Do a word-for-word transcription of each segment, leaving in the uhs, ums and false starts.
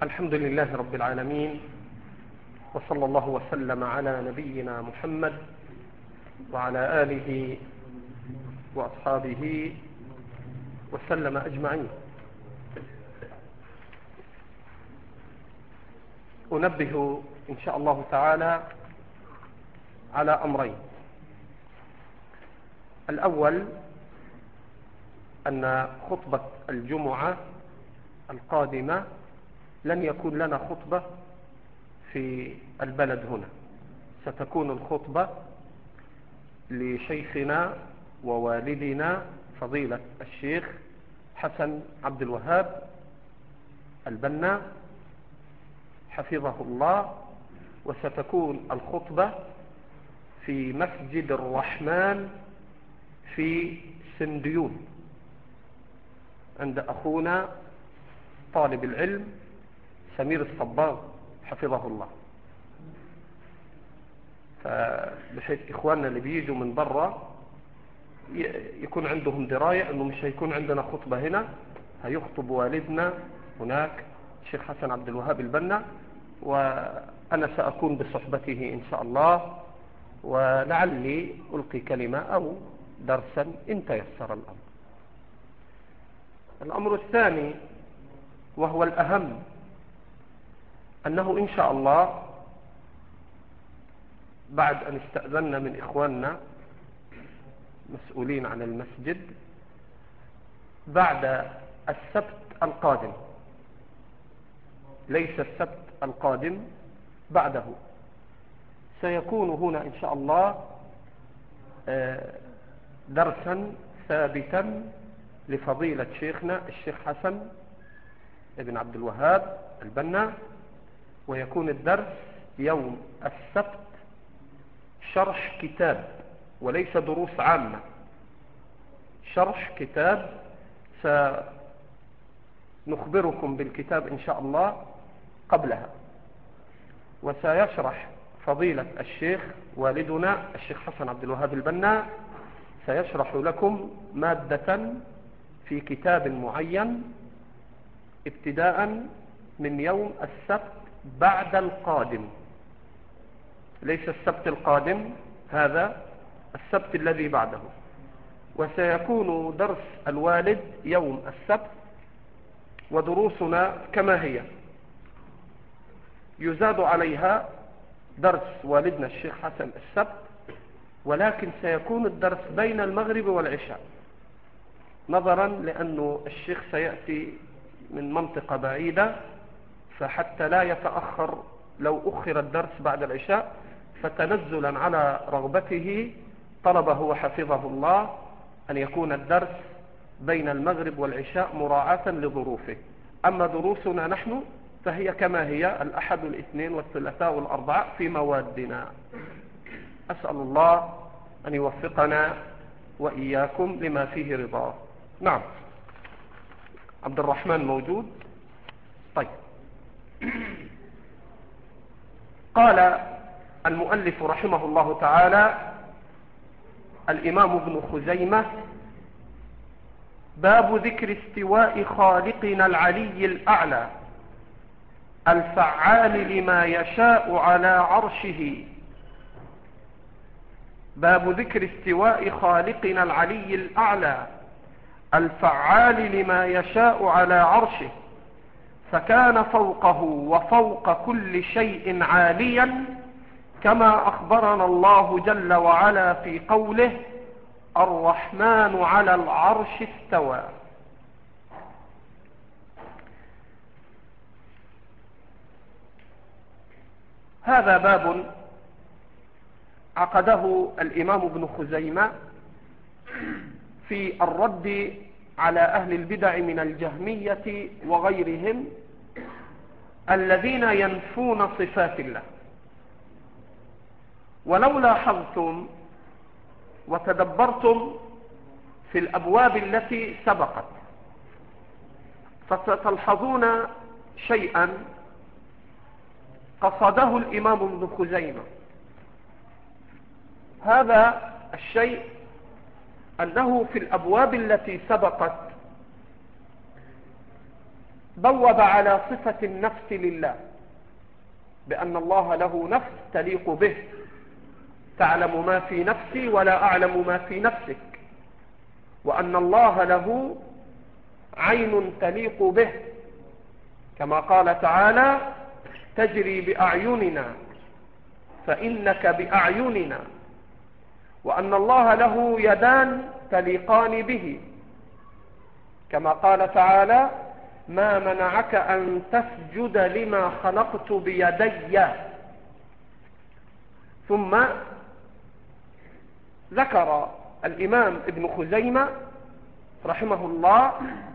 الحمد لله رب العالمين، وصلى الله وسلم على نبينا محمد وعلى آله وأصحابه وسلم أجمعين. أنبه إن شاء الله تعالى على أمرين. الأول أن خطبة الجمعة القادمة لن يكون لنا خطبة في البلد هنا، ستكون الخطبة لشيخنا ووالدنا فضيلة الشيخ حسن عبد الوهاب البنا حفظه الله، وستكون الخطبة في مسجد الرحمن في سنديون عند أخونا طالب العلم سمير الصباغ حفظه الله. فبحيث إخواننا اللي بيجوا من برا يكون عندهم دراية أنه مش هيكون عندنا خطبة هنا، هيخطب والدنا هناك الشيخ حسن عبد الوهاب البنا، وأنا سأكون بصحبته إن شاء الله، ولعلي ألقي كلمة أو درسا إن تيسر الأمر. الأمر الثاني وهو الأهم أنه إن شاء الله بعد أن استأذنا من إخواننا مسؤولين عن المسجد، بعد السبت القادم، ليس السبت القادم بعده، سيكون هنا إن شاء الله درسا ثابتا لفضيلة شيخنا الشيخ حسن ابن عبد الوهاب البنا، ويكون الدرس يوم السبت شرح كتاب وليس دروس عامة، شرح كتاب سنخبركم بالكتاب إن شاء الله قبلها. وسيشرح فضيلة الشيخ والدنا الشيخ حسن عبد الوهاب البنا، سيشرح لكم مادة في كتاب معين ابتداء من يوم السبت بعد القادم، ليس السبت القادم، هذا السبت الذي بعده. وسيكون درس الوالد يوم السبت، ودروسنا كما هي، يزاد عليها درس والدنا الشيخ حسن السبت، ولكن سيكون الدرس بين المغرب والعشاء، نظرا لأنه الشيخ سيأتي من منطقة بعيدة، فحتى لا يتأخر لو أخر الدرس بعد العشاء، فتنزلا على رغبته طلبه وحفظه الله أن يكون الدرس بين المغرب والعشاء مراعاة لظروفه. أما دروسنا نحن فهي كما هي، الأحد والاثنين والثلاثاء والأربعاء في موادنا. أسأل الله أن يوفقنا وإياكم لما فيه رضاه. نعم، عبد الرحمن موجود؟ طيب. قال المؤلف رحمه الله تعالى الإمام ابن خزيمة: باب ذكر استواء خالقنا العلي الأعلى الفعال لما يشاء على عرشه. باب ذكر استواء خالقنا العلي الأعلى الفعال لما يشاء على عرشه، فكان فوقه وفوق كل شيء عاليا، كما أخبرنا الله جل وعلا في قوله: الرحمن على العرش استوى. هذا باب عقده الإمام ابن خزيمة في الرد على أهل البدع من الجهمية وغيرهم الذين ينفون صفات الله. ولو لاحظتم وتدبرتم في الأبواب التي سبقت فستلحظون شيئا قصده الإمام ابن خزيمة. هذا الشيء أنه في الأبواب التي سبقت بوب على صفة النفس لله بأن الله له نفس تليق به، تعلم ما في نفسي ولا أعلم ما في نفسك، وأن الله له عين تليق به كما قال تعالى تجري بأعيننا فإنك بأعيننا، وأن الله له يدان تليقان به كما قال تعالى ما منعك أن تسجد لما خلقت بيدي. ثم ذكر الإمام ابن خزيمة رحمه الله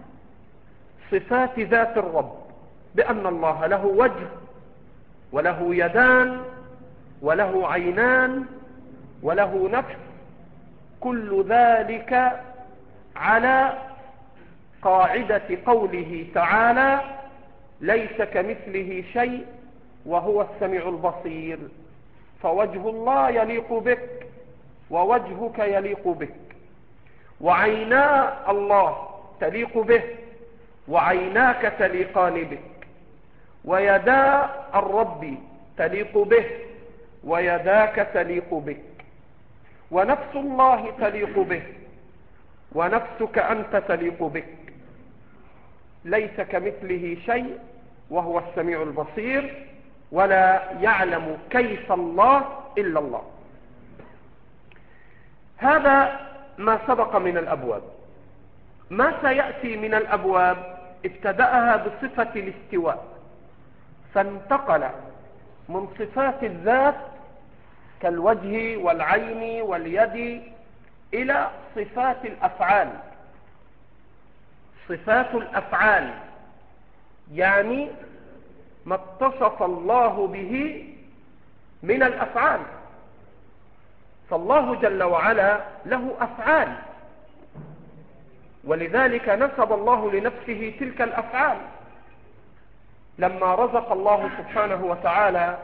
صفات ذات الرب بأن الله له وجه وله يدان وله عينان وله نفس، كل ذلك على قاعدة قوله تعالى ليس كمثله شيء وهو السميع البصير، فوجه الله يليق بك ووجهك يليق بك، وعينا الله تليق به وعيناك تليقان بك، ويدا الرب تليق به ويداك تليق بك، ونفس الله تليق به ونفسك أنت تليق بك، ليس كمثله شيء وهو السميع البصير، ولا يعلم كيف الله إلا الله. هذا ما سبق من الأبواب. ما سيأتي من الأبواب ابتدأها بصفة الاستواء، فانتقل من صفات الذات كالوجه والعين واليد إلى صفات الأفعال. صفات الأفعال يعني ما اتصف الله به من الأفعال، فالله جل وعلا له أفعال، ولذلك نسب الله لنفسه تلك الأفعال. لما رزق الله سبحانه وتعالى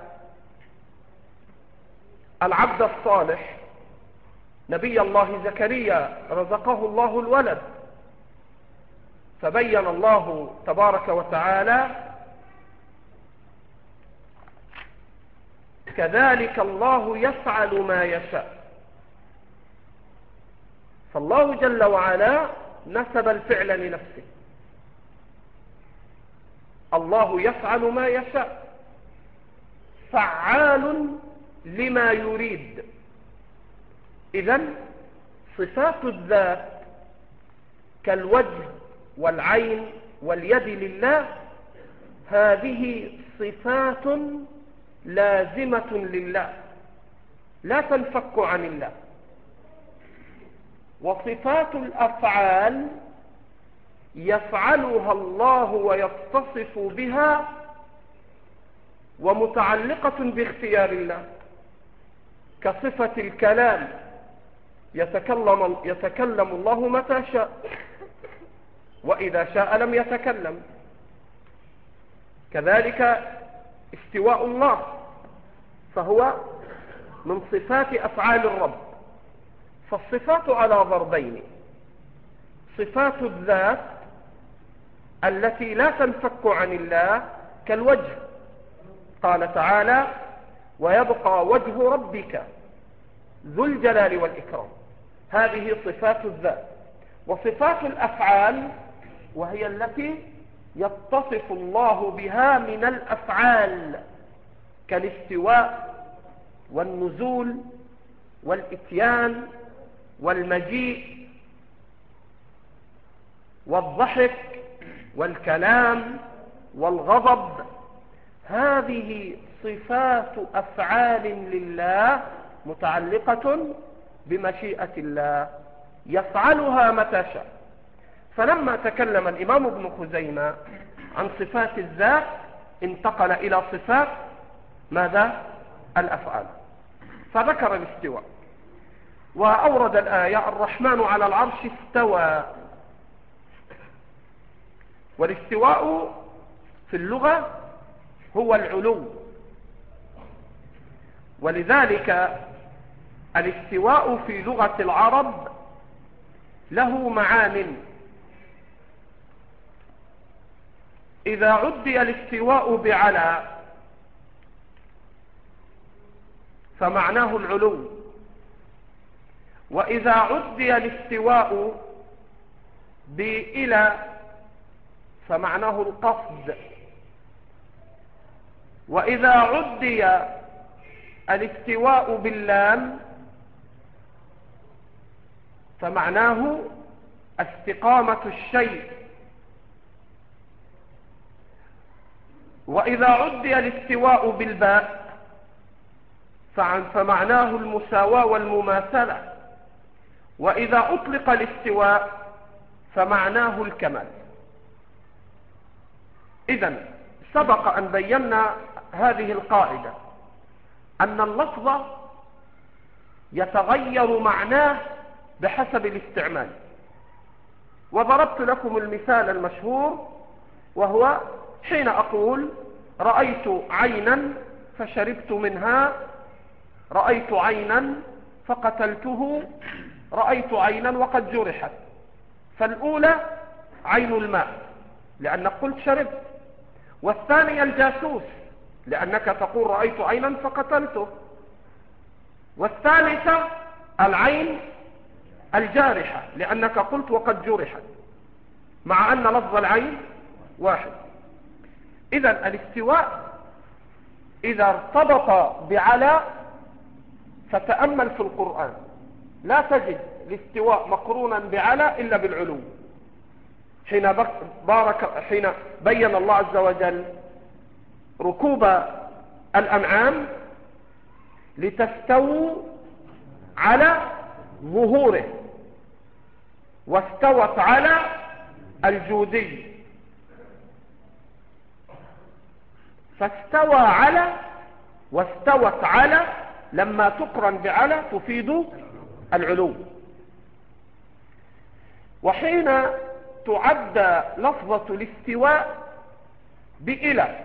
العبد الصالح نبي الله زكريا رزقه الله الولد، فبين الله تبارك وتعالى كذلك الله يفعل ما يشاء، فالله جل وعلا نسب الفعل لنفسه، الله يفعل ما يشاء فعال لما يريد. إذن صفات الذات كالوجه والعين واليد لله هذه صفات لازمة لله لا تنفك عن الله. وصفات الأفعال يفعلها الله ويتصف بها ومتعلقة باختيار الله، كصفة الكلام يتكلم, يتكلم الله متى شاء، وإذا شاء لم يتكلم. كذلك استواء الله فهو من صفات أفعال الرب. فالصفات على ضربين: صفات الذات التي لا تنفك عن الله كالوجه، قال تعالى ويبقى وجه ربك ذو الجلال والإكرام، هذه صفات الذات. وصفات الأفعال وهي التي يتصف الله بها من الأفعال كالاستواء والنزول والإتيان والمجيء والضحك والكلام والغضب، هذه صفات أفعال لله متعلقة بمشيئة الله يفعلها متى شاء. فلما تكلم الإمام ابن خزيمة عن صفات الذات انتقل إلى صفات ماذا؟ الأفعال، فذكر الاستواء وأورد الآية الرحمن على العرش استوى. والاستواء في اللغة هو العلو، ولذلك الاستواء في لغة العرب له معان. إذا عدي الاستواء بعلى فمعناه العلو، وإذا عدي الاستواء بإلى فمعناه القصد، وإذا عدي الاستواء باللام فمعناه استقامة الشيء، وإذا عدي الاستواء بالباء فمعناه المساواة والمماثلة، وإذا أطلق الاستواء فمعناه الكمال. إذن سبق أن بينا هذه القاعدة أن اللفظ يتغير معناه بحسب الاستعمال، وضربت لكم المثال المشهور وهو حين أقول رأيت عينا فشربت منها، رأيت عينا فقتلته، رأيت عينا وقد جرحت. فالأولى عين الماء لأنك قلت شربت، والثانية الجاسوس لأنك تقول رأيت عينا فقتلته، والثالثة العين الجارحة لأنك قلت وقد جرحت، مع أن لفظ العين واحد. إذن الاستواء إذا ارتبط بعلى فتأمل في القرآن لا تجد الاستواء مقرونا بعلى إلا بالعلو. حين بارك حين بين الله عز وجل ركوب الأنعام لتستووا على ظهوره، واستوت على الجودي، فاستوى على واستوت على لما تقرن بعلى تفيد العلو. وحين تعدى لفظة الاستواء بإلى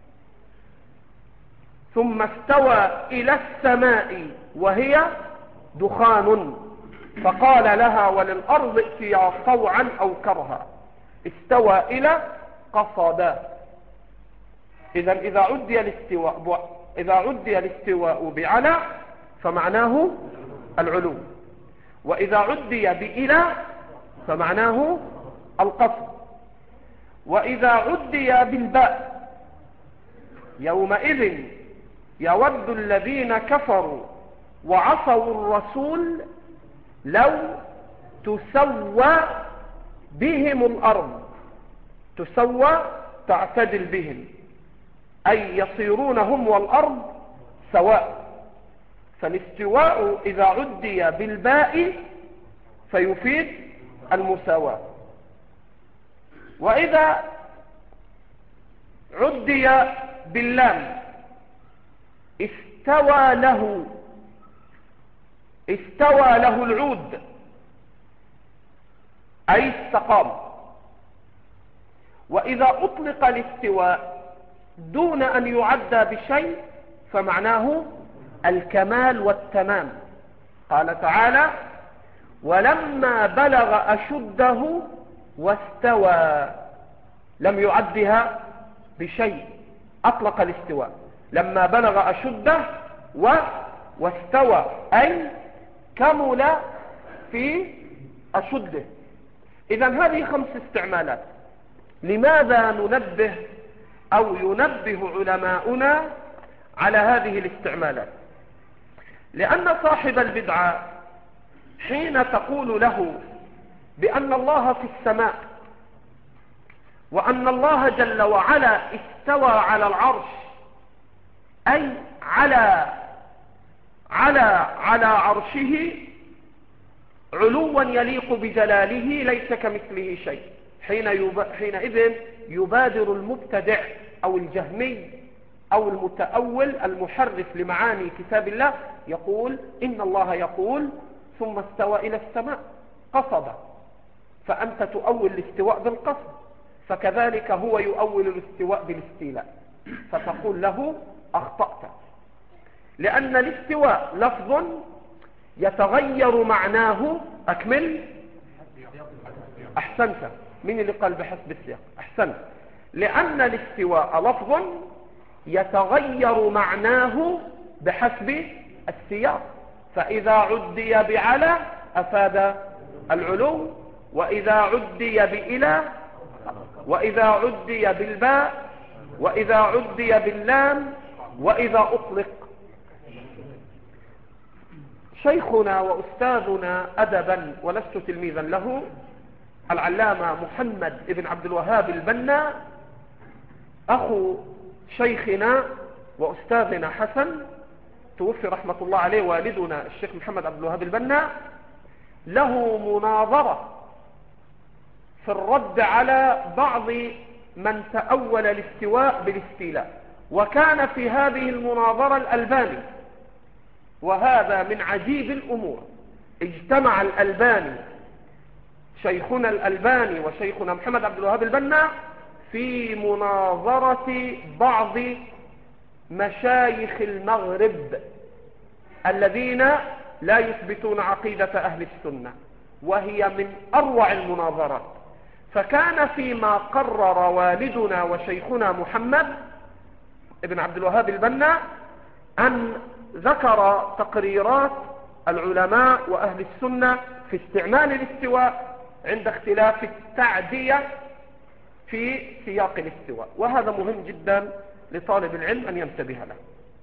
ثم استوى إلى السماء وهي دخان فقال لها وللأرض ائتيا طوعا أو كرها، استوى إلى قصدا. إذا إذا عدي الاستواء إذا عدي الاستواء بعلى فمعناه العلو، وإذا عدي بإلى فمعناه القصد، وإذا عدي بالباء يومئذ يود الذين كفروا وعصوا الرسول لو تسوى بهم الأرض. تسوى تعتدل بهم أي يصيرون هم والأرض سواء. فالاستواء إذا عدي بالباء فيفيد المساواة، وإذا عدي باللام استوى له استوى له العود أي استقام. وإذا أطلق الاستواء دون أن يعدى بشيء فمعناه الكمال والتمام. قال تعالى ولما بلغ أشده واستوى، لم يعدها بشيء، أطلق الاستواء لما بلغ أشده و واستوى أي كمل في أشده. إذن هذه خمس استعمالات. لماذا ننبه أو ينبه علماؤنا على هذه الاستعمالات؟ لأن صاحب البدعة حين تقول له بأن الله في السماء وأن الله جل وعلا استوى على العرش أي على على على عرشه علوا يليق بجلاله ليس كمثله شيء، حين يب... حينئذ يبادر المبتدع أو الجهمي أو المتأول المحرف لمعاني كتاب الله يقول إن الله يقول ثم استوى إلى السماء قصد، فأنت تؤول الاستواء بالقصد، فكذلك هو يؤول الاستواء بالاستيلاء، فتقول له أخطأت، لأن الاستواء لفظ يتغير معناه. أكمل. أحسنت. من اللي قال بحسب السياق؟ أحسنت. لأن الاستواء لفظ يتغير معناه بحسب السياق، فإذا عدي بعلى أفاد العلو، وإذا عدي بإلى، وإذا عدي بالباء، وإذا عدي باللام، وإذا أطلق. شيخنا وأستاذنا أدبا ولست تلميذا له العلامة محمد بن عبد الوهاب البنا، أخو شيخنا وأستاذنا حسن، توفي رحمة الله عليه والدنا الشيخ محمد عبد الوهاب البنا، له مناظرة في الرد على بعض من تأول الاستواء بالاستيلاء، وكان في هذه المناظرة الألباني، وهذا من عجيب الأمور. اجتمع الألباني، شيخنا الألباني وشيخنا محمد عبد الوهاب البنا، في مناظرة بعض مشايخ المغرب الذين لا يثبتون عقيدة أهل السنة، وهي من أروع المناظرات. فكان فيما قرر والدنا وشيخنا محمد ابن عبد الوهاب البنا أن ذكر تقريرات العلماء وأهل السنة في استعمال الاستواء عند اختلاف التعدية في سياق الاستواء، وهذا مهم جدا لطالب العلم أن ينتبه له.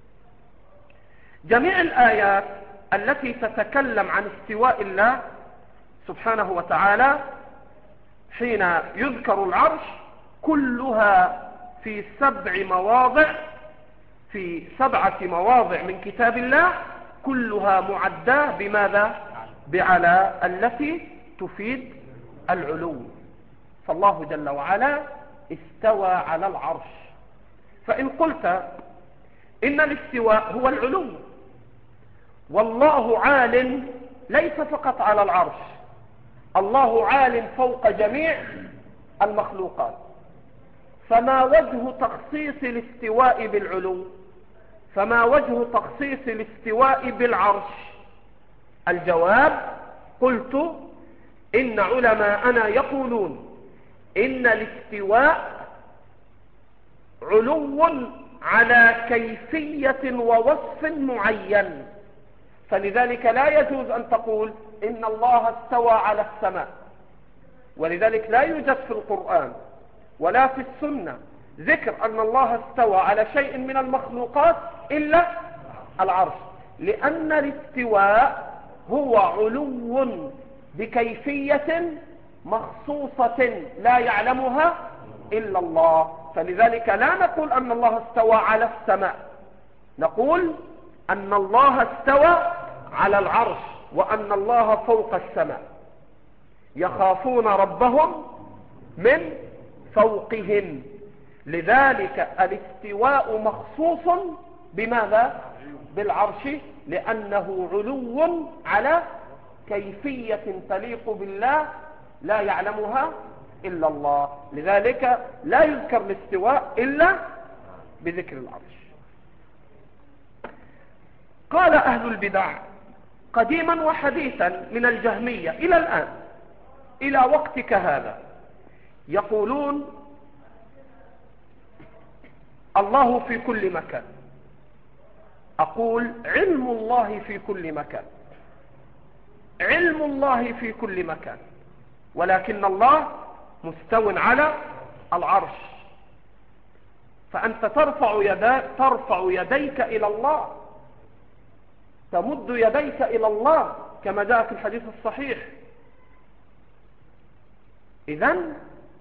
جميع الآيات التي تتكلم عن استواء الله سبحانه وتعالى حين يذكر العرش كلها في سبع مواضع، في سبعة مواضع من كتاب الله، كلها معداه بماذا؟ بعلى، التي تفيد العلو. فالله جل وعلا استوى على العرش. فإن قلت إن الاستواء هو العلو، والله عال ليس فقط على العرش، الله عال فوق جميع المخلوقات، فما وجه تخصيص الاستواء بالعلو؟ فما وجه تخصيص الاستواء بالعرش؟ الجواب: قلت إن علماءنا يقولون إن الاستواء علو على كيفية ووصف معين، فلذلك لا يجوز أن تقول إن الله استوى على السماء، ولذلك لا يوجد في القرآن ولا في السنة ذكر أن الله استوى على شيء من المخلوقات إلا العرش، لأن الاستواء هو علو بكيفية مخصوصة لا يعلمها إلا الله. فلذلك لا نقول أن الله استوى على السماء، نقول أن الله استوى على العرش، وأن الله فوق السماء، يخافون ربهم من فوقهم. لذلك الاستواء مخصوص بماذا؟ بالعرش، لأنه علو على كيفية تليق بالله لا يعلمها إلا الله، لذلك لا يذكر الاستواء إلا بذكر العرش. قال أهل البدع قديما وحديثا من الجهمية إلى الآن إلى وقتك هذا، يقولون الله في كل مكان. أقول علم الله في كل مكان، علم الله في كل مكان، ولكن الله مستو على العرش. فأنت ترفع يديك, ترفع يديك إلى الله، تمد يديك إلى الله كما جاء في الحديث الصحيح. إذن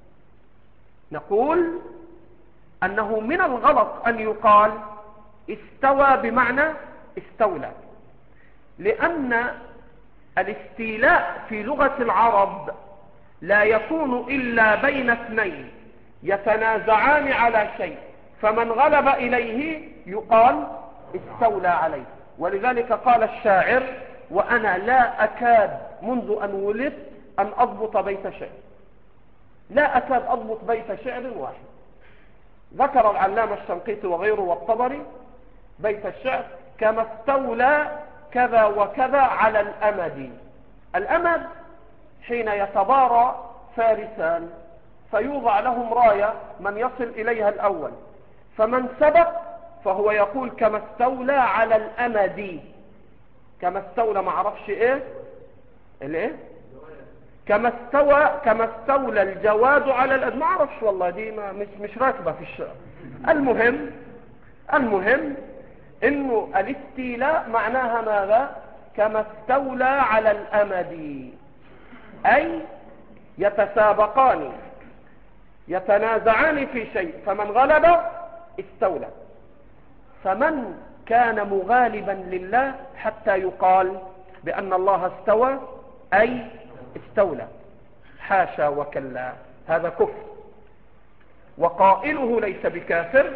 نقول أنه من الغلط أن يقال استوى بمعنى استولى، لأن الاستيلاء في لغة العرب لا يكون إلا بين اثنين يتنازعان على شيء، فمن غلب إليه يقال استولى عليه. ولذلك قال الشاعر: وأنا لا أكاد منذ أن ولدت أن أضبط بيت شعر، لا أكاد أضبط بيت شعر واحد. ذكر العلامة الشنقيطي وغيره والطبري بيت الشعر: كما استولى كذا وكذا على الأمد. الأمد حين يتبارى فارسان فيوضع لهم راية من يصل إليها الأول، فمن سبق فهو يقول كما استولى على الأمد. كما استولى ما عرفش إيه الإيه كما استوى كما استولى الجواد على الأد، ما عرفش والله، دي ما مش مش راكبة في الشعر. المهم المهم إنه الاستيلاء معناها ماذا؟ كما استولى على الأمد، أي يتسابقان يتنازعان في شيء، فمن غلب استولى. فمن كان مغالبا لله حتى يقال بأن الله استوى أي استولى؟ حاشا وكلا، هذا كفر، وقائله ليس بكافر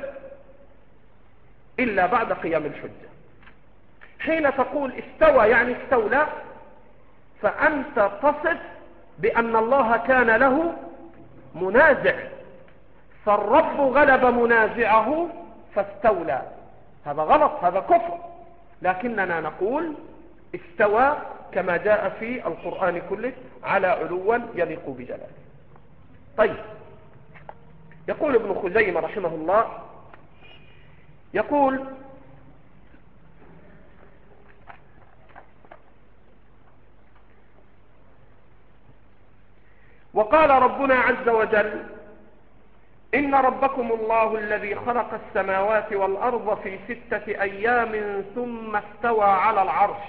إلا بعد قيام الحجة. حين تقول استوى يعني استولى، فأنت تصف بأن الله كان له منازع، فالرب غلب منازعه فاستولى. هذا غلط، هذا كفر. لكننا نقول استوى كما جاء في القرآن كله على علوا يليق بجلاله. طيب، يقول ابن خزيمة رحمه الله، يقول وقال ربنا عز وجل إن ربكم الله الذي خلق السماوات والأرض في ستة أيام ثم استوى على العرش.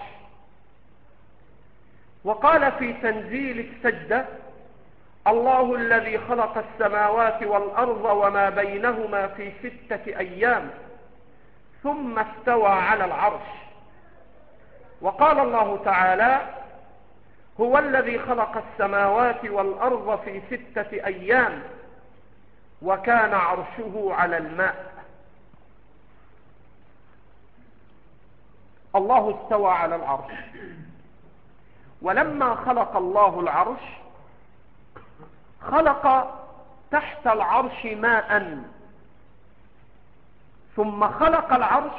وقال في تنزيل السجدة الله الذي خلق السماوات والأرض وما بينهما في ستة أيام ثم استوى على العرش. وقال الله تعالى هو الذي خلق السماوات والأرض في ستة أيام وكان عرشه على الماء. الله استوى على العرش، ولما خلق الله العرش خلق تحت العرش ماء، ثم خلق العرش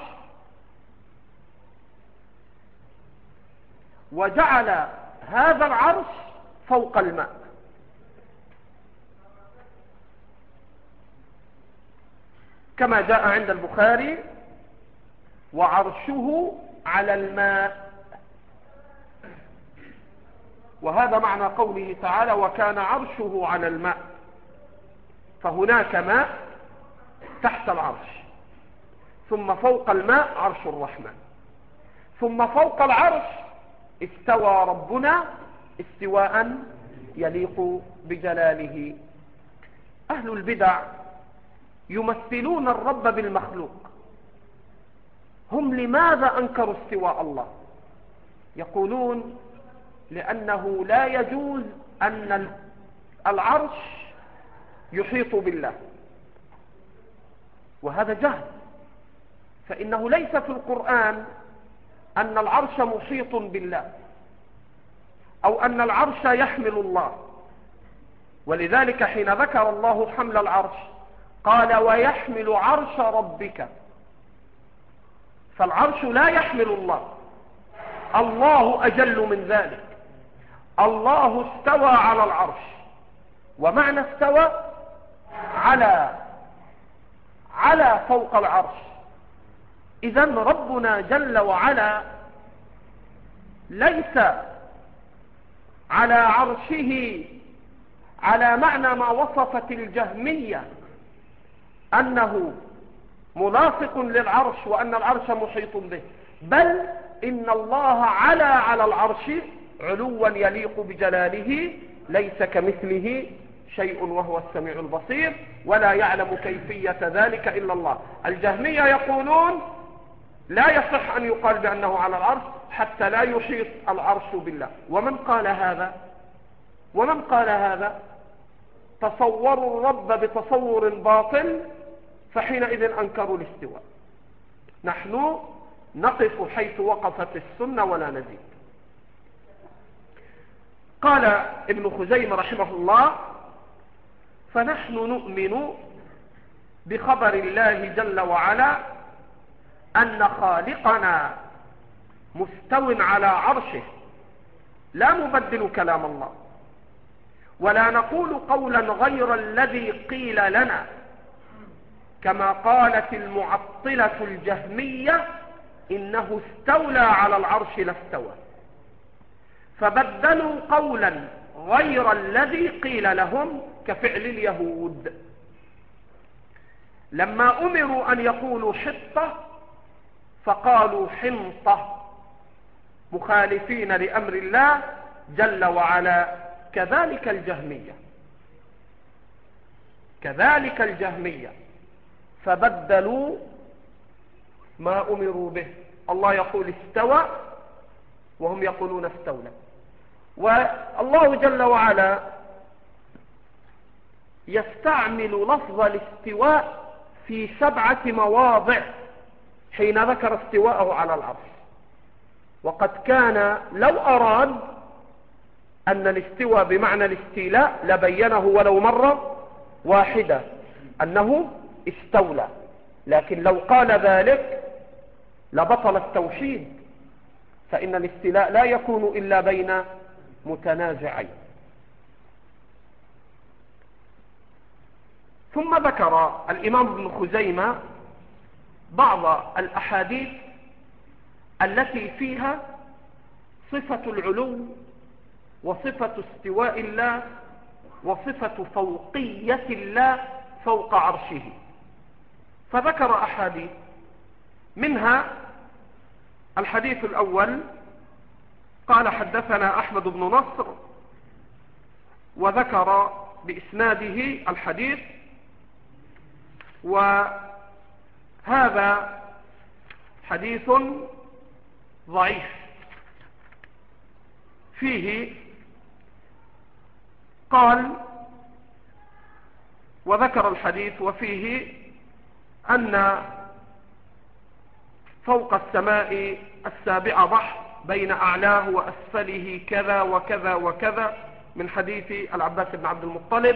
وجعل هذا العرش فوق الماء. كما جاء عند البخاري وعرشه على الماء، وهذا معنى قوله تعالى وكان عرشه على الماء، فهناك ماء تحت العرش، ثم فوق الماء عرش الرحمن، ثم فوق العرش استوى ربنا استواء يليق بجلاله. أهل البدع يمثلون الرب بالمخلوق. هم لماذا أنكروا استواء الله؟ يقولون لأنه لا يجوز أن العرش يحيط بالله، وهذا جهل، فإنه ليس في القرآن أن العرش محيط بالله أو أن العرش يحمل الله. ولذلك حين ذكر الله حمل العرش قال ويحمل عرش ربك، فالعرش لا يحمل الله، الله أجل من ذلك. الله استوى على العرش، ومعنى استوى على على فوق العرش. إذن ربنا جل وعلا ليس على عرشه على معنى ما وصفت الجهمية أنه ملاصق للعرش وأن العرش محيط به، بل إن الله علا على العرش علوا يليق بجلاله، ليس كمثله شيء وهو السميع البصير، ولا يعلم كيفية ذلك إلا الله. الجهمية يقولون لا يصح أن يقال بأنه على العرش حتى لا يحيط العرش بالله. ومن قال هذا ومن قال هذا تصوروا الرب بتصور باطل، فحينئذ أنكروا الاستواء. نحن نقف حيث وقفت السنة ولا نزيد. قال ابن خزيمة رحمه الله فنحن نؤمن بخبر الله جل وعلا أن خالقنا مستو على عرشه، لا نبدل كلام الله، ولا نقول قولا غير الذي قيل لنا، كما قالت المعطلة الجهمية إنه استولى على العرش لا استوى، فبدلوا قولا غير الذي قيل لهم كفعل اليهود لما أمروا أن يقولوا حطة فقالوا حنطة، مخالفين لأمر الله جل وعلا. كذلك الجهمية كذلك الجهمية فبدلوا ما أمروا به. الله يقول استوى وهم يقولون استولى. والله جل وعلا يستعمل لفظ الاستواء في سبعة مواضع حين ذكر استواءه على العرش، وقد كان لو أراد أن الاستواء بمعنى الاستيلاء لبينه ولو مرة واحدة أنه استولى، لكن لو قال ذلك لبطل التوحيد، فإن الاستيلاء لا يكون إلا بين متنازعين. ثم ذكر الإمام ابن خزيمة بعض الأحاديث التي فيها صفة العلو وصفة استواء الله وصفة فوقية الله فوق عرشه، فذكر أحاديث منها الحديث الأول قال حدثنا أحمد بن نصر، وذكر بإسناده الحديث، وهذا حديث ضعيف فيه. قال وذكر الحديث وفيه أن فوق السماء السابعة بحر بين أعلاه وأسفله كذا وكذا وكذا من حديث العباس بن عبد المطلب،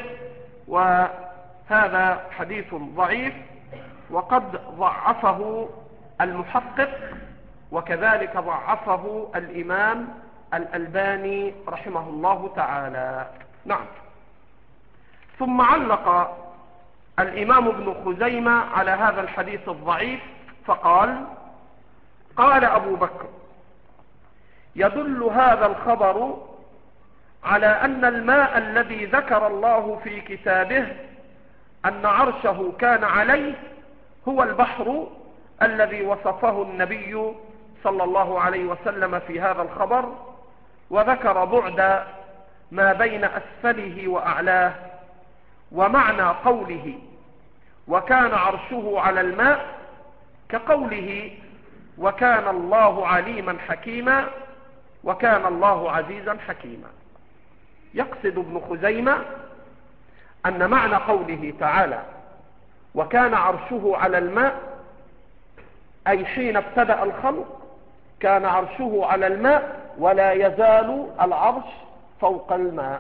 وهذا حديث ضعيف وقد ضعفه المحقق، وكذلك ضعفه الإمام الألباني رحمه الله تعالى. نعم. ثم علق الإمام ابن خزيمة على هذا الحديث الضعيف فقال: قال أبو بكر: يدل هذا الخبر على أن الماء الذي ذكر الله في كتابه أن عرشه كان عليه هو البحر الذي وصفه النبي صلى الله عليه وسلم في هذا الخبر، وذكر بعد ما بين أسفله وأعلاه. ومعنى قوله وكان عرشه على الماء كقوله وكان الله عليما حكيما وكان الله عزيزا حكيما. يقصد ابن خزيمة أن معنى قوله تعالى وكان عرشه على الماء أي حين ابتدأ الخلق كان عرشه على الماء ولا يزال العرش فوق الماء.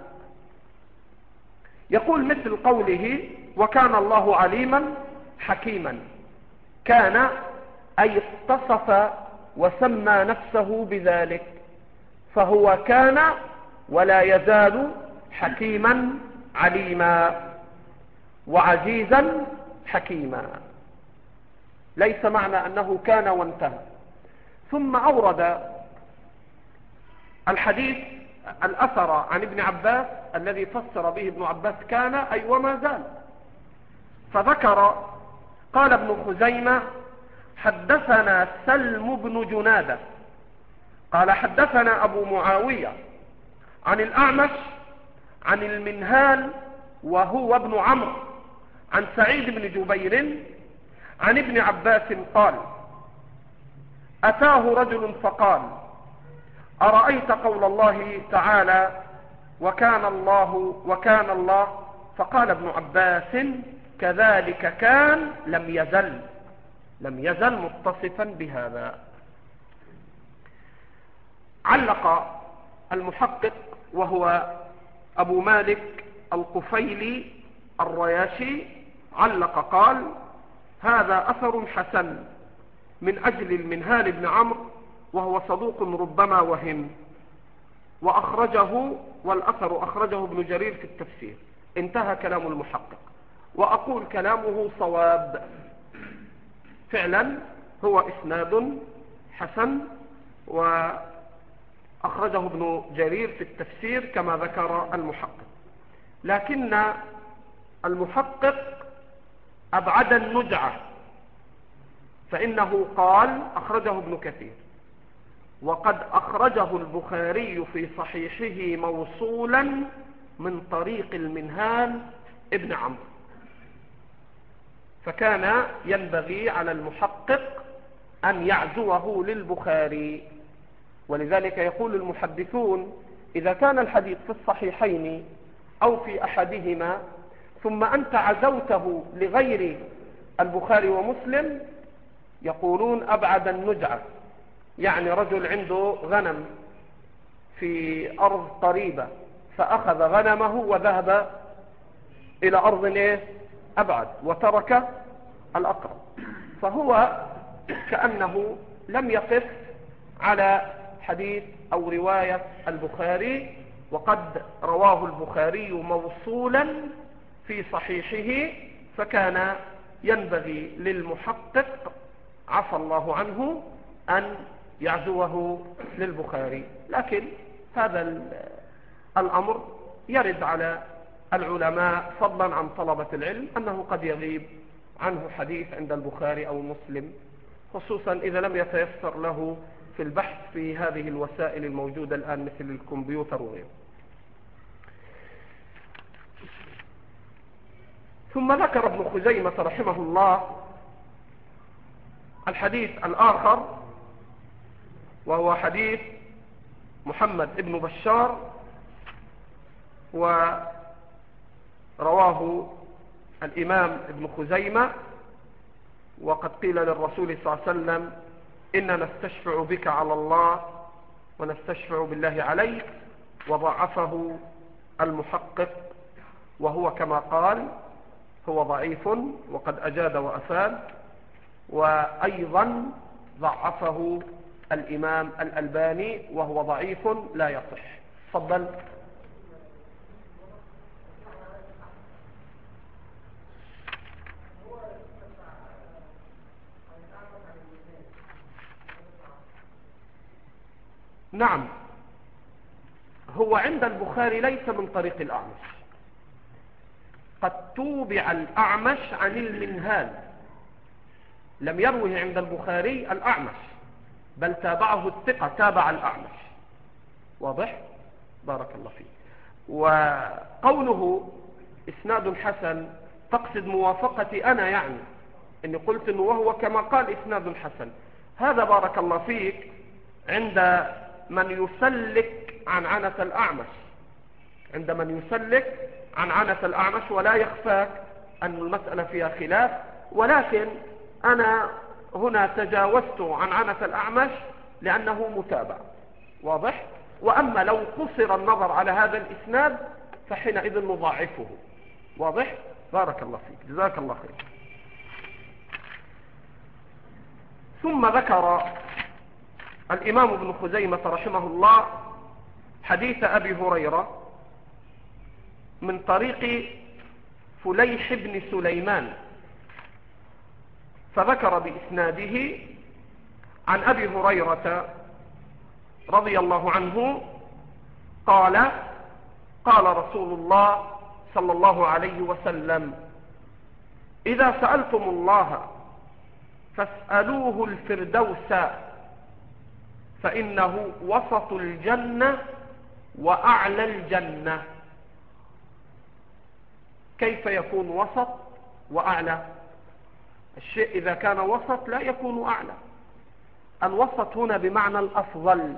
يقول مثل قوله وكان الله عليما حكيما، كان أي اتصف وسمى نفسه بذلك، فهو كان ولا يزال حكيما عليما وعزيزا حكيما، ليس معنى أنه كان وانتهى. ثم أورد الحديث الأثر عن ابن عباس الذي فسر به ابن عباس كان أي وما زال، فذكر قال ابن خزيمة: حدثنا سلم بن جنادة قال حدثنا أبو معاوية عن الأعمش عن المنهال وهو ابن عمرو عن سعيد بن جبير عن ابن عباس قال: أتاه رجل فقال: أرأيت قول الله تعالى وكان الله وكان الله؟ فقال ابن عباس: كذلك كان لم يزل لم يزل متصفا بهذا. علق المحقق وهو أبو مالك القفيلي الرياشي، علق قال: هذا أثر حسن من أجل المنهال بن عمرو وهو صدوق ربما وهم، وأخرجه والأثر أخرجه ابن جرير في التفسير. انتهى كلام المحقق، وأقول كلامه صواب فعلا، هو إسناد حسن، وأخرجه ابن جرير في التفسير كما ذكر المحقق. لكن المحقق أبعد النجعة، فإنه قال أخرجه ابن كثير وقد أخرجه البخاري في صحيحه موصولا من طريق المنهال ابن عمرو، فكان ينبغي على المحقق أن يعزوه للبخاري. ولذلك يقول المحدثون إذا كان الحديث في الصحيحين أو في أحدهما ثم أنت عزوته لغير البخاري ومسلم، يقولون أبعد النجعة، يعني رجل عنده غنم في أرض قريبة فأخذ غنمه وذهب إلى أرض أبعد وترك الأقرب، فهو كأنه لم يقف على حديث أو رواية البخاري، وقد رواه البخاري موصولا في صحيحه، فكان ينبغي للمحقق عفى الله عنه أن يعزوه للبخاري. لكن هذا الأمر يرد على العلماء فضلا عن طلبة العلم أنه قد يغيب عنه حديث عند البخاري أو مسلم، خصوصا إذا لم يتيسر له في البحث في هذه الوسائل الموجودة الآن مثل الكمبيوتر وغيره. ثم ذكر ابن خزيمة رحمه الله الحديث الآخر، وهو حديث محمد ابن بشار، ورواه الإمام ابن خزيمة، وقد قيل للرسول صلى الله عليه وسلم إننا نستشفع بك على الله ونستشفع بالله عليك، وضعفه المحقق، وهو كما قال هو ضعيف وقد أجاد وأفاد، وأيضا ضعفه الإمام الألباني وهو ضعيف لا يصح. تفضل. نعم، هو عند البخاري ليس من طريق الأعمش، قد توبع الأعمش عن المنهال، لم يروه عند البخاري الأعمش بل تابعه الثقة تابع الأعمش. واضح؟ بارك الله فيك. وقوله إسناد حسن تقصد موافقتي أنا، يعني إني قلت إنه وهو كما قال إسناد حسن. هذا بارك الله فيك عند من يسلك عن عنة الأعمش، عند من يسلك عن عنة الأعمش، ولا يخفاك أن المسألة فيها خلاف، ولكن أنا هنا تجاوزت عن عنة الأعمش لأنه متابع. واضح؟ وأما لو قصر النظر على هذا الإسناد فحينئذ نضاعفه. واضح؟ بارك الله فيك، جزاك الله خير. ثم ذكر الإمام ابن خزيمة رحمه الله حديث أبي هريرة من طريق فليح بن سليمان، فذكر بإسناده عن أبي هريرة رضي الله عنه قال قال رسول الله صلى الله عليه وسلم إذا سألتم الله فاسألوه الفردوس فإنه وسط الجنة وأعلى الجنة. كيف يكون وسط وأعلى؟ الشيء إذا كان وسط لا يكون أعلى. الوسط هنا بمعنى الأفضل،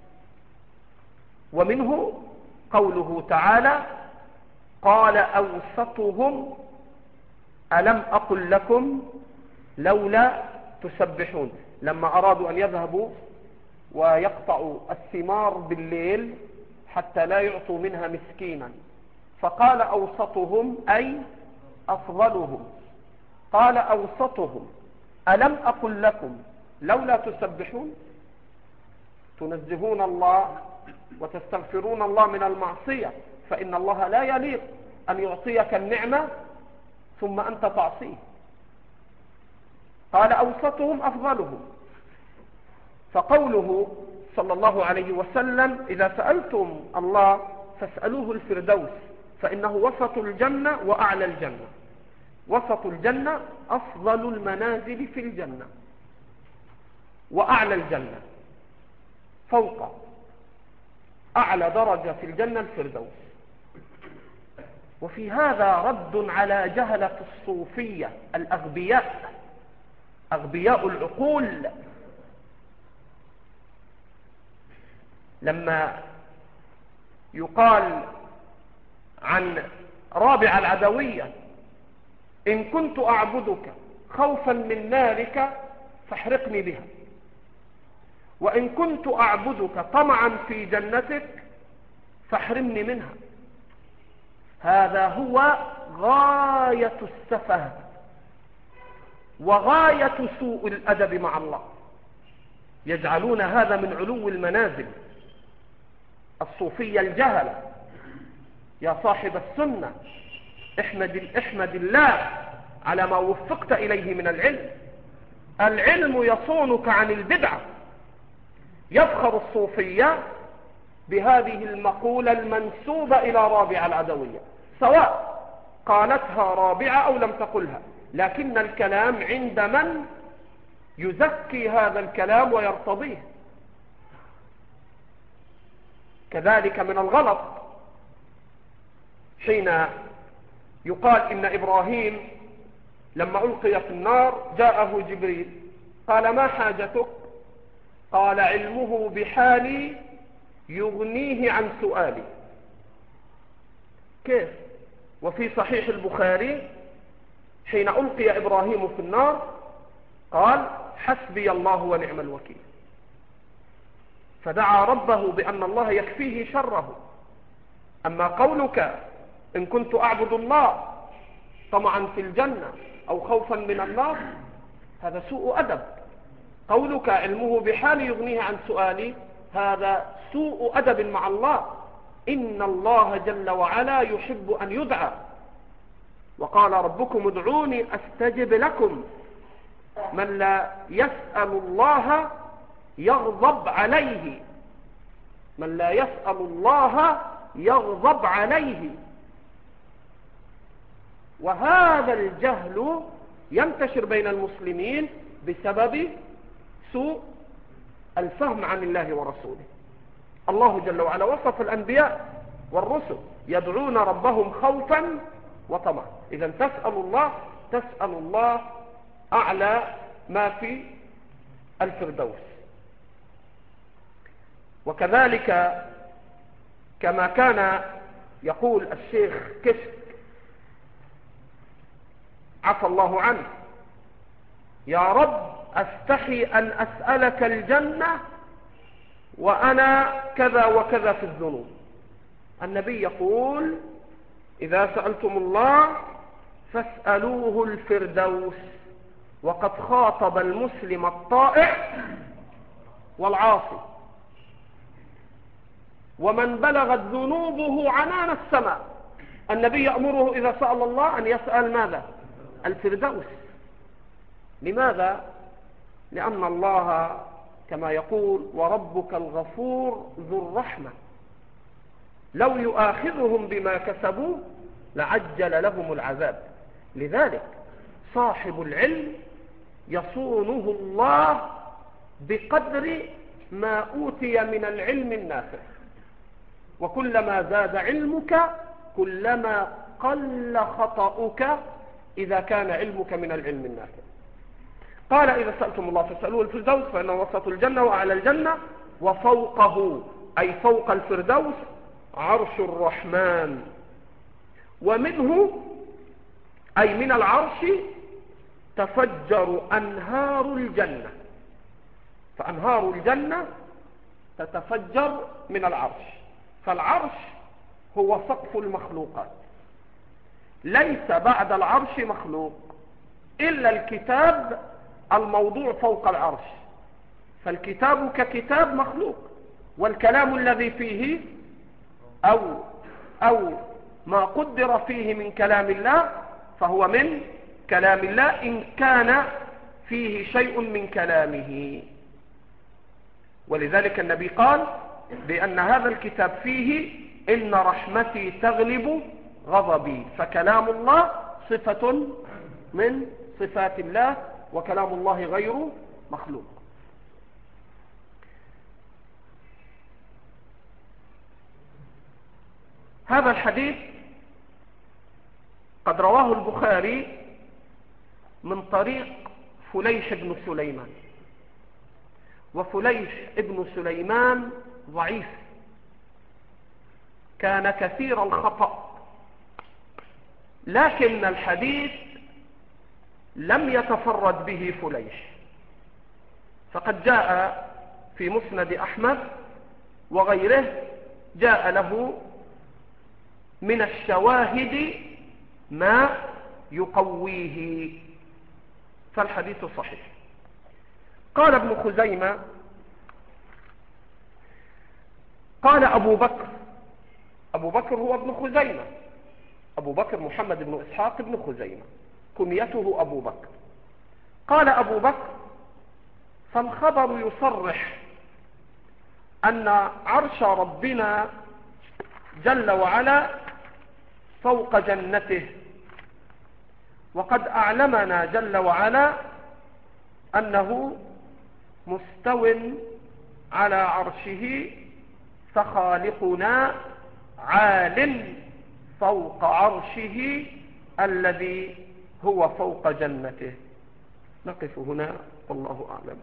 ومنه قوله تعالى قال أوسطهم ألم أقل لكم لولا تسبحون، لما أرادوا أن يذهبوا ويقطعوا الثمار بالليل حتى لا يعطوا منها مسكينا، فقال أوسطهم أي أفضلهم، قال أوسطهم ألم أقل لكم لولا تسبحون، تنزهون الله وتستغفرون الله من المعصية، فإن الله لا يليق أن يعطيك النعمة ثم أنت تعصيه. قال أوسطهم أفضلهم. فقوله صلى الله عليه وسلم إذا سألتم الله فاسألوه الفردوس فإنه وسط الجنة وأعلى الجنة. وسط الجنة أفضل المنازل في الجنة، وأعلى الجنة فوق أعلى درجة في الجنة الفردوس. وفي هذا رد على جهلة الصوفية الأغبياء، أغبياء العقول، لما يقال عن رابعة العدوية إن كنت أعبدك خوفا من نارك فاحرقني بها، وإن كنت أعبدك طمعا في جنتك فاحرمني منها. هذا هو غاية السفه وغاية سوء الأدب مع الله. يجعلون هذا من علو المنازل. الصوفية الجهلة، يا صاحب السنة احمد, احمد الله على ما وفقت إليه من العلم. العلم يصونك عن البدعة. يفخر الصوفية بهذه المقولة المنسوبة إلى رابعة العدوية، سواء قالتها رابعة أو لم تقلها، لكن الكلام عند من يزكي هذا الكلام ويرتضيه. كذلك من الغلط حين يقال إن إبراهيم لما ألقي في النار جاءه جبريل قال ما حاجتك؟ قال علمه بحالي يغنيه عن سؤالي. كيف؟ وفي صحيح البخاري حين ألقي إبراهيم في النار قال حسبي الله ونعم الوكيل، فدعا ربه بأن الله يكفيه شره. أما قولك إن كنت أعبد الله طمعا في الجنة أو خوفا من النار هذا سوء أدب. قولك علمه بحالي يغنيه عن سؤالي هذا سوء أدب مع الله. إن الله جل وعلا يحب أن يدعى، وقال ربكم ادعوني أستجب لكم. من لا يسأل الله يغضب عليه، من لا يسأل الله يغضب عليه. وهذا الجهل ينتشر بين المسلمين بسبب سوء الفهم عن الله ورسوله. الله جل وعلا وصف الأنبياء والرسل يدعون ربهم خوفا وطمعا. إذا تسأل الله تسأل الله أعلى ما في الفردوس. وكذلك كما كان يقول الشيخ كشك عفى الله عنه يا رب أستحي أن أسألك الجنة وأنا كذا وكذا في الذنوب. النبي يقول إذا سألتم الله فاسألوه الفردوس، وقد خاطب المسلم الطائع والعاصي ومن بلغت ذنوبه عنان السماء. النبي يأمره إذا سأل الله أن يسأل ماذا؟ الفردوس. لماذا؟ لأن الله كما يقول وربك الغفور ذو الرحمة لو يؤاخذهم بما كسبوا لعجل لهم العذاب. لذلك صاحب العلم يصونه الله بقدر ما أوتي من العلم النافع، وكلما زاد علمك كلما قل خطأك إذا كان علمك من العلم النافع. قال إذا سألتم الله فاسألوه الفردوس فإنه وسط الجنة وأعلى الجنة وفوقه أي فوق الفردوس عرش الرحمن، ومنه أي من العرش تفجر أنهار الجنة. فأنهار الجنة تتفجر من العرش. فالعرش هو سقف المخلوقات، ليس بعد العرش مخلوق إلا الكتاب الموضوع فوق العرش، فالكتاب ككتاب مخلوق والكلام الذي فيه أو, أو ما قدر فيه من كلام الله فهو من كلام الله إن كان فيه شيء من كلامه. ولذلك النبي قال بأن هذا الكتاب فيه إن رحمتي تغلب غضبي، فكلام الله صفة من صفات الله، وكلام الله غير مخلوق. هذا الحديث قد رواه البخاري من طريق فليح بن سليمان، وفليح بن سليمان ضعيف، كان كثير الخطأ، لكن الحديث لم يتفرد به فليح، فقد جاء في مسند أحمد وغيره جاء له من الشواهد ما يقويه، فالحديث صحيح. قال ابن خزيمة قال أبو بكر، أبو بكر هو ابن خزيمة، أبو بكر محمد بن إسحاق بن خزيمة كنيته أبو بكر. قال أبو بكر: فالخبر يصرح أن عرش ربنا جل وعلا فوق جنته، وقد أعلمنا جل وعلا أنه مستو على عرشه، فخالقنا عال فوق عرشه الذي هو فوق جنته. نقف هنا والله أعلم.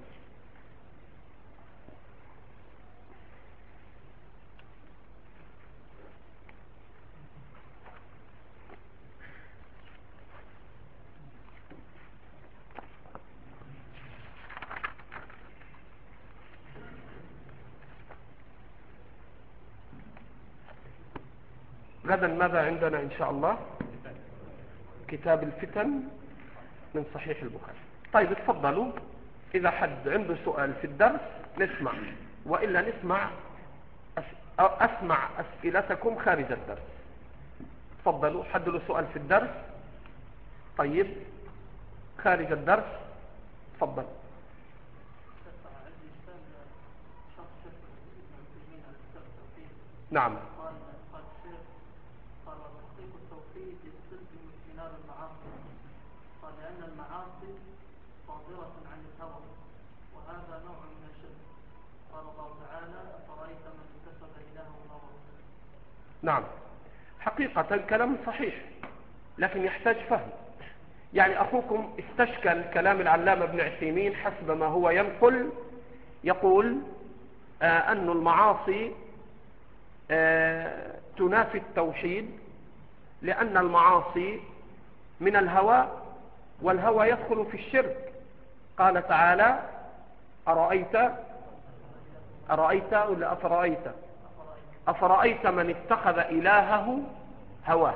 غدا ماذا عندنا إن شاء الله؟ كتاب الفتن من صحيح البخاري. طيب اتفضلوا، إذا حد عنده سؤال في الدرس نسمع، وإلا نسمع أسمع أسئلتكم خارج الدرس. تفضلوا، حد له سؤال في الدرس؟ طيب خارج الدرس تفضل. نعم. قال قال الشيخ قال تحقيق التوحيد يستلزم اجتناب المعاصي، قال لأن المعاصي صادرة عن الهوى وهذا نوع من الشرك. قال الله تعالى: أفرأيت من اتخذ إلهه هواه. نعم، حقيقة كلام صحيح، لكن يحتاج فهم. يعني أخوكم استشكل كلام العلامة ابن عثيمين حسب ما هو ينقل، يقول آه أن المعاصي آه تنافي التوحيد، لأن المعاصي من الهوى، والهوى يدخل في الشرك. قال تعالى: أرأيت أرأيت ولا أفرأيت أفرأيت من اتخذ إلهه هواه.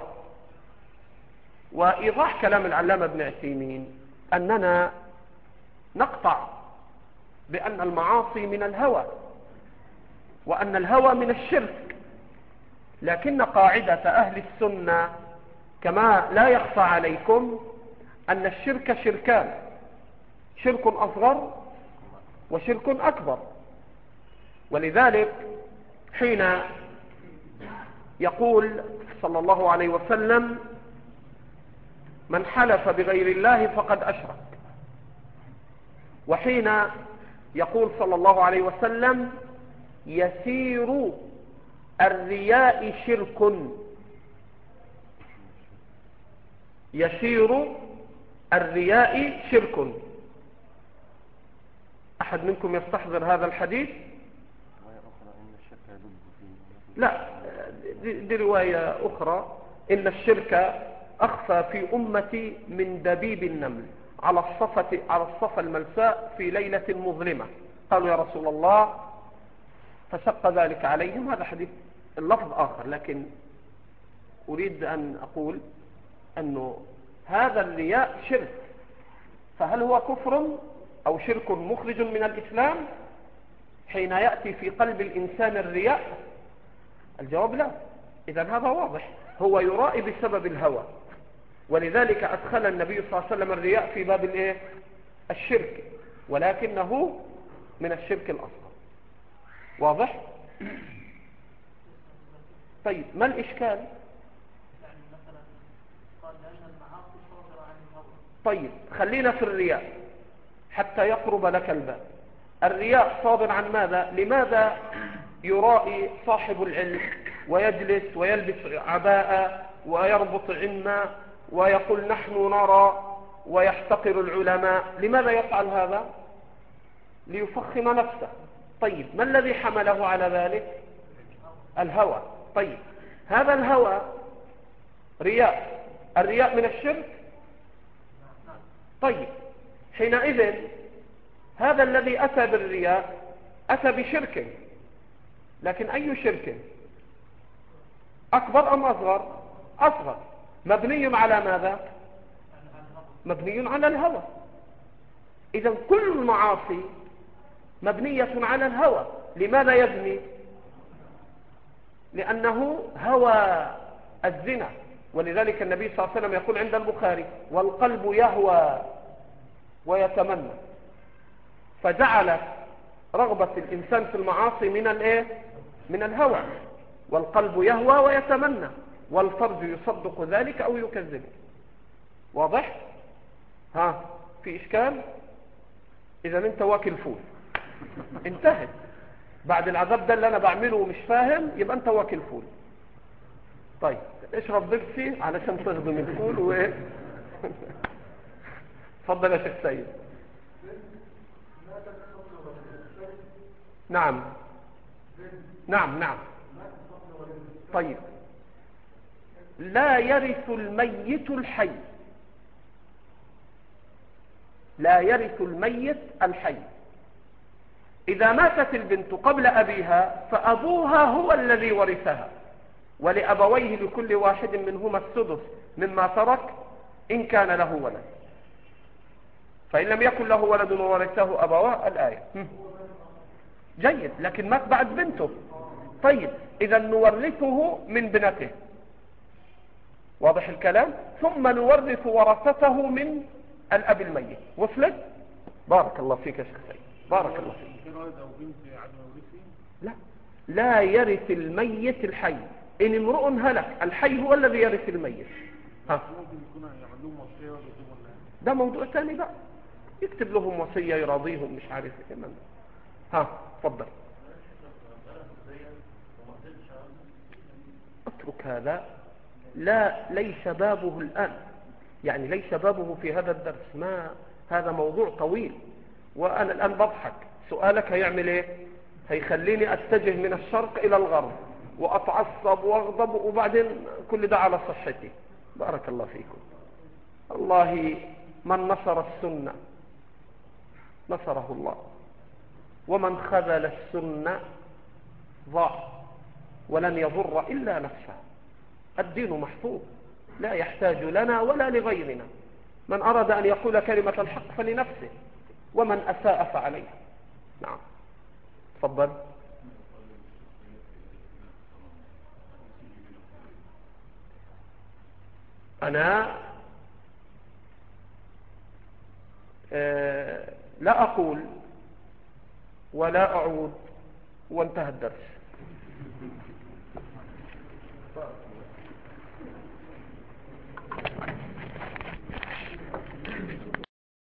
وإيضاح كلام العلامة ابن عثيمين أننا نقطع بأن المعاصي من الهوى، وأن الهوى من الشرك، لكن قاعدة أهل السنة كما لا يخفى عليكم أن الشرك شركان: شرك أصغر وشرك أكبر. ولذلك حين يقول صلى الله عليه وسلم: من حلف بغير الله فقد أشرك، وحين يقول صلى الله عليه وسلم: يسير الرياء شرك، يسير الرياء شرك. أحد منكم يستحضر هذا الحديث؟ لا، دي, دي رواية أخرى: إن الشرك أخفى في أمتي من دبيب النمل على الصفة على الصفة الملساء في ليلة مظلمة. قالوا: يا رسول الله، فشق ذلك عليهم. هذا حديث اللفظ آخر، لكن أريد أن أقول أنه هذا الرياء شرك، فهل هو كفر أو شرك مخرج من الإسلام؟ حين يأتي في قلب الإنسان الرياء؟ الجواب لا. إذن هذا واضح، هو يرائي بسبب الهوى، ولذلك أدخل النبي صلى الله عليه وسلم الرياء في باب الإيه؟ الشرك، ولكنه من الشرك الأصغر. واضح؟ طيب ما الإشكال؟ يعني مثلا قال لأن المعاصي صادرة عن الهوى. طيب خلينا في الرياء حتى يقرب لك الباب. الرياء صادر عن ماذا؟ لماذا يرائي صاحب العلم ويجلس ويلبس عباءة ويربط عمة ويقول نحن نرى ويحتقر العلماء؟ لماذا يفعل هذا؟ ليفخم نفسه. طيب ما الذي حمله على ذلك؟ الهوى. طيب هذا الهوى رياء، الرياء من الشرك. طيب حينئذ هذا الذي أتى بالرياء أتى بشرك، لكن أي شرك؟ أكبر أم أصغر؟ أصغر. مبني على ماذا؟ مبني على الهوى. إذن كل المعاصي مبنية على الهوى. لماذا يبني؟ لأنه هوى الزنا، ولذلك النبي صلى الله عليه وسلم يقول عند البخاري والقلب يهوى ويتمنى، فجعل رغبة الإنسان في المعاصي من الايه؟ من الهوى. والقلب يهوى ويتمنى، والفرج يصدق ذلك أو يكذبه. واضح؟ ها في إشكال؟ إذا أنت واكل فول انتهت. بعد العذاب ده اللي أنا بعمله ومش فاهم، يبقى أنت واكل فول. طيب اشرب بيبسي علشان تهضم الفول و اتفضل يا شيخ سيد. نعم نعم نعم. طيب لا يرث الميت الحي، لا يرث الميت الحي. إذا ماتت البنت قبل أبيها فأبوها هو الذي ورثها، ولأبويه لكل واحد منهما السدس مما ترك إن كان له ولد، فإن لم يكن له ولد وورثه أبواه الآية. جيد، لكن مات بعد بنته. طيب إذا نورثه من بنته. واضح الكلام؟ ثم نورث ورثته من الأب الميت. وصلت؟ بارك الله فيك يا شيخ سيد، بارك الله فيك. لا، لا يرث الميت الحي. إن امرؤ هلك الحي هو الذي يرث الميت. ها ده موضوع ثاني بقى، يكتب لهم وصية يراضيهم مش عارف ايه. ها تفضل. اترك هذا، لا ليس بابه الآن، يعني ليس بابه في هذا الدرس. ما هذا موضوع طويل، وأنا الآن بضحك. سؤالك هيعمل ايه؟ هيخليني أتجه من الشرق إلى الغرب وأتعصب وأغضب، وبعدين كل ده على صحتي. بارك الله فيكم. الله من نصر السنة نصره الله، ومن خذل السنة ضاع ولن يضر إلا نفسه. الدين محفوظ لا يحتاج لنا ولا لغيرنا. من أراد أن يقول كلمة الحق فلنفسه، ومن أساء فعليه. نعم تفضل. أنا آه لا أقول ولا أعود، وانتهى الدرس.